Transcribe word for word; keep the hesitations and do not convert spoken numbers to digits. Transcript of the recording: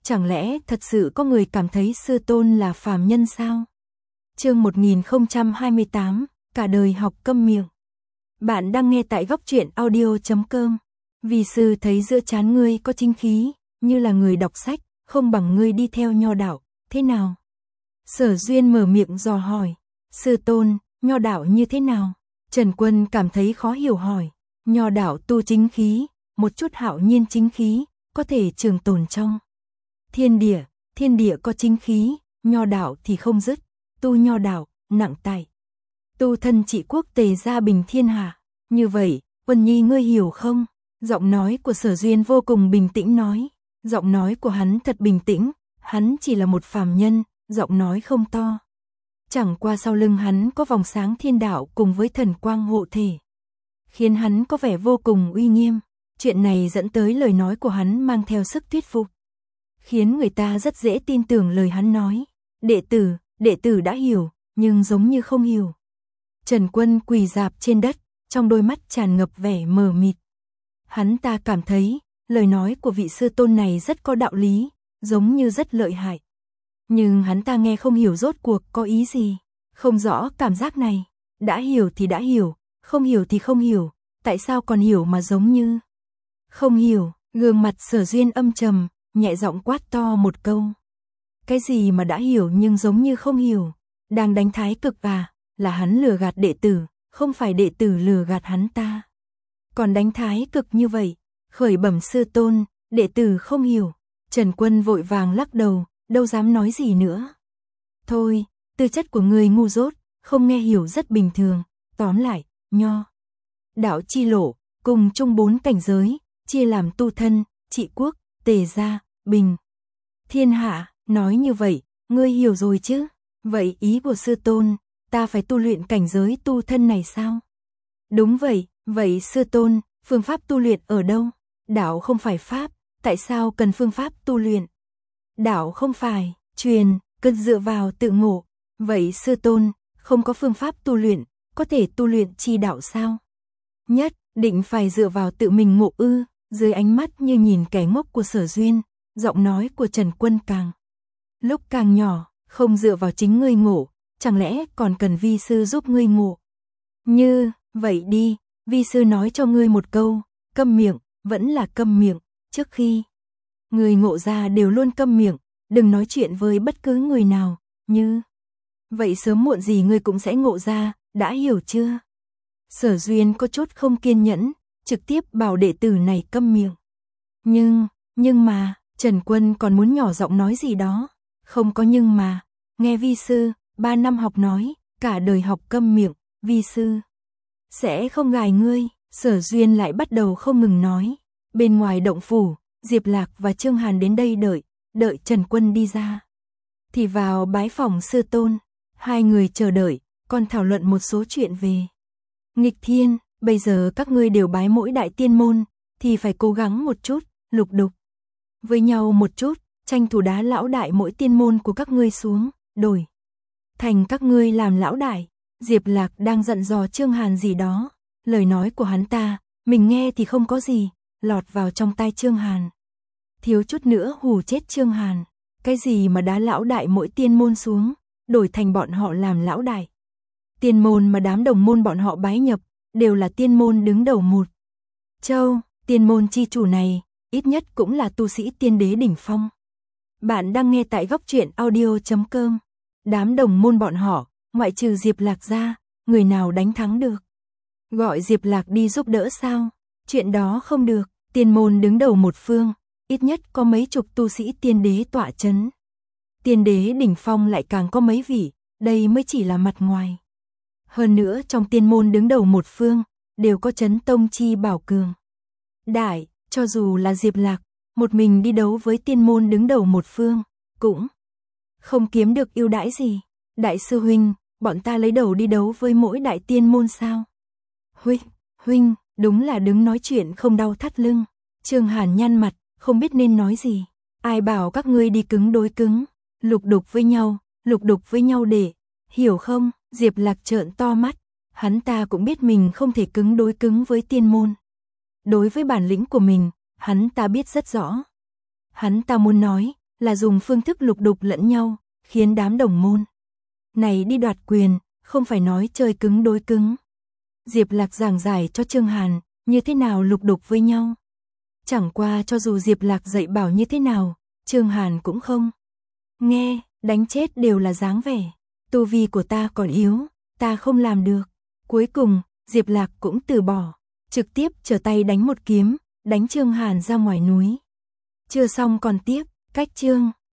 Chẳng lẽ thật sự có người cảm thấy sư tôn là phàm nhân sao? Chương một nghìn không trăm hai mươi tám, cả đời học câm miệng. Bạn đang nghe tại góc truyện audio chấm com. Vì sư thấy giữa trán ngươi có chính khí, như là người đọc sách, không bằng ngươi đi theo nho đạo, thế nào? Sở Duyên mở miệng dò hỏi, sư tôn, nho đạo như thế nào? Trần Quân cảm thấy khó hiểu hỏi, nho đạo tu chính khí, một chút hạo nhiên chính khí, có thể trường tồn trong thiên địa, thiên địa có chính khí, nho đạo thì không dứt, tu nho đạo, nặng tại tu thân trị quốc tề gia bình thiên hạ. Như vậy, Quân Nhi ngươi hiểu không? Giọng nói của Sở Duyên vô cùng bình tĩnh nói, giọng nói của hắn thật bình tĩnh, hắn chỉ là một phàm nhân, giọng nói không to. Chẳng qua sau lưng hắn có vòng sáng thiên đạo cùng với thần quang hộ thể, khiến hắn có vẻ vô cùng uy nghiêm. Chuyện này dẫn tới lời nói của hắn mang theo sức thuyết phục, khiến người ta rất dễ tin tưởng lời hắn nói. Đệ tử, đệ tử đã hiểu, nhưng giống như không hiểu. Trần Quân quỳ rạp trên đất, trong đôi mắt tràn ngập vẻ mờ mịt. Hắn ta cảm thấy, lời nói của vị sư tôn này rất có đạo lý, giống như rất lợi hại. Nhưng hắn ta nghe không hiểu rốt cuộc có ý gì, không rõ cảm giác này. Đã hiểu thì đã hiểu, không hiểu thì không hiểu, tại sao còn hiểu mà giống như không hiểu? Gương mặt Sở Duyên âm trầm, nhẹ giọng quát to một câu. Cái gì mà đã hiểu nhưng giống như không hiểu? Đang đánh thái cực à? Là hắn lừa gạt đệ tử, không phải đệ tử lừa gạt hắn ta. Còn đánh thái cực như vậy, khởi bẩm sư tôn, đệ tử không hiểu. Trần Quân vội vàng lắc đầu, đâu dám nói gì nữa. Thôi, tư chất của người ngu dốt, không nghe hiểu rất bình thường. Tóm lại, nho đạo chi lộ, cùng chung bốn cảnh giới, chia làm tu thân, trị quốc, tề gia, bình thiên hạ. Nói như vậy, ngươi hiểu rồi chứ? Vậy ý của sư tôn, ta phải tu luyện cảnh giới tu thân này sao? Đúng vậy, vậy sư tôn, phương pháp tu luyện ở đâu? Đạo không phải pháp, tại sao cần phương pháp tu luyện? Đạo không phải truyền, cần dựa vào tự ngộ. Vậy sư tôn, không có phương pháp tu luyện, có thể tu luyện chi đạo sao? Nhất định phải dựa vào tự mình ngộ ư? Dưới ánh mắt như nhìn kẻ ngốc của Sở Duyên, giọng nói của Trần Quân càng lúc càng nhỏ. Không dựa vào chính ngươi ngộ, chẳng lẽ còn cần vi sư giúp ngươi ngộ? Như vậy đi, vi sư nói cho ngươi một câu, câm miệng, vẫn là câm miệng. Trước khi ngươi ngộ ra đều luôn câm miệng, đừng nói chuyện với bất cứ người nào. Như vậy sớm muộn gì ngươi cũng sẽ ngộ ra, đã hiểu chưa? Sở Duyên có chút không kiên nhẫn, trực tiếp bảo đệ tử này câm miệng. Nhưng, nhưng mà, Trần Quân còn muốn nhỏ giọng nói gì đó. Không có nhưng mà, nghe vi sư, ba năm học nói, cả đời học câm miệng, vi sư sẽ không gài ngươi. Sở Duyên lại bắt đầu không ngừng nói. Bên ngoài động phủ, Diệp Lạc và Trương Hàn đến đây đợi, đợi Trần Quân đi ra thì vào bái phòng sư tôn. Hai người chờ đợi, còn thảo luận một số chuyện về nghịch thiên. Bây giờ các ngươi đều bái mỗi đại tiên môn, thì phải cố gắng một chút, lục đục với nhau một chút, tranh thủ đá lão đại mỗi tiên môn của các ngươi xuống, đổi thành các ngươi làm lão đại. Diệp Lạc đang giận dò Trương Hàn gì đó, lời nói của hắn ta, mình nghe thì không có gì, lọt vào trong tai Trương Hàn, thiếu chút nữa hù chết Trương Hàn. Cái gì mà đá lão đại mỗi tiên môn xuống, đổi thành bọn họ làm lão đại? Tiên môn mà đám đồng môn bọn họ bái nhập, đều là tiên môn đứng đầu một châu, tiên môn chi chủ này, ít nhất cũng là tu sĩ tiên đế đỉnh phong. Bạn đang nghe tại góc truyện audio chấm com. Đám đồng môn bọn họ, ngoại trừ Diệp Lạc ra, người nào đánh thắng được? Gọi Diệp Lạc đi giúp đỡ sao? Chuyện đó không được, tiên môn đứng đầu một phương, ít nhất có mấy chục tu sĩ tiên đế tọa chấn. Tiên đế đỉnh phong lại càng có mấy vị, đây mới chỉ là mặt ngoài. Hơn nữa trong tiên môn đứng đầu một phương, đều có chấn tông chi bảo cường đại, cho dù là Diệp Lạc, một mình đi đấu với tiên môn đứng đầu một phương, cũng không kiếm được ưu đãi gì. Đại sư huynh, bọn ta lấy đầu đi đấu với mỗi đại tiên môn sao? Huynh, huynh, đúng là đứng nói chuyện không đau thắt lưng. Trương Hàn nhăn mặt, không biết nên nói gì. Ai bảo các ngươi đi cứng đối cứng, lục đục với nhau, lục đục với nhau để, hiểu không? Diệp Lạc trợn to mắt, hắn ta cũng biết mình không thể cứng đối cứng với tiên môn. Đối với bản lĩnh của mình, hắn ta biết rất rõ. Hắn ta muốn nói, là dùng phương thức lục đục lẫn nhau, khiến đám đồng môn này đi đoạt quyền, không phải nói chơi cứng đối cứng. Diệp Lạc giảng giải cho Trương Hàn, như thế nào lục đục với nhau. Chẳng qua cho dù Diệp Lạc dạy bảo như thế nào, Trương Hàn cũng không nghe, đánh chết đều là dáng vẻ. Tu vi của ta còn yếu, ta không làm được. Cuối cùng, Diệp Lạc cũng từ bỏ, trực tiếp trở tay đánh một kiếm, đánh Trương Hàn ra ngoài núi. Chưa xong còn tiếp, cách chương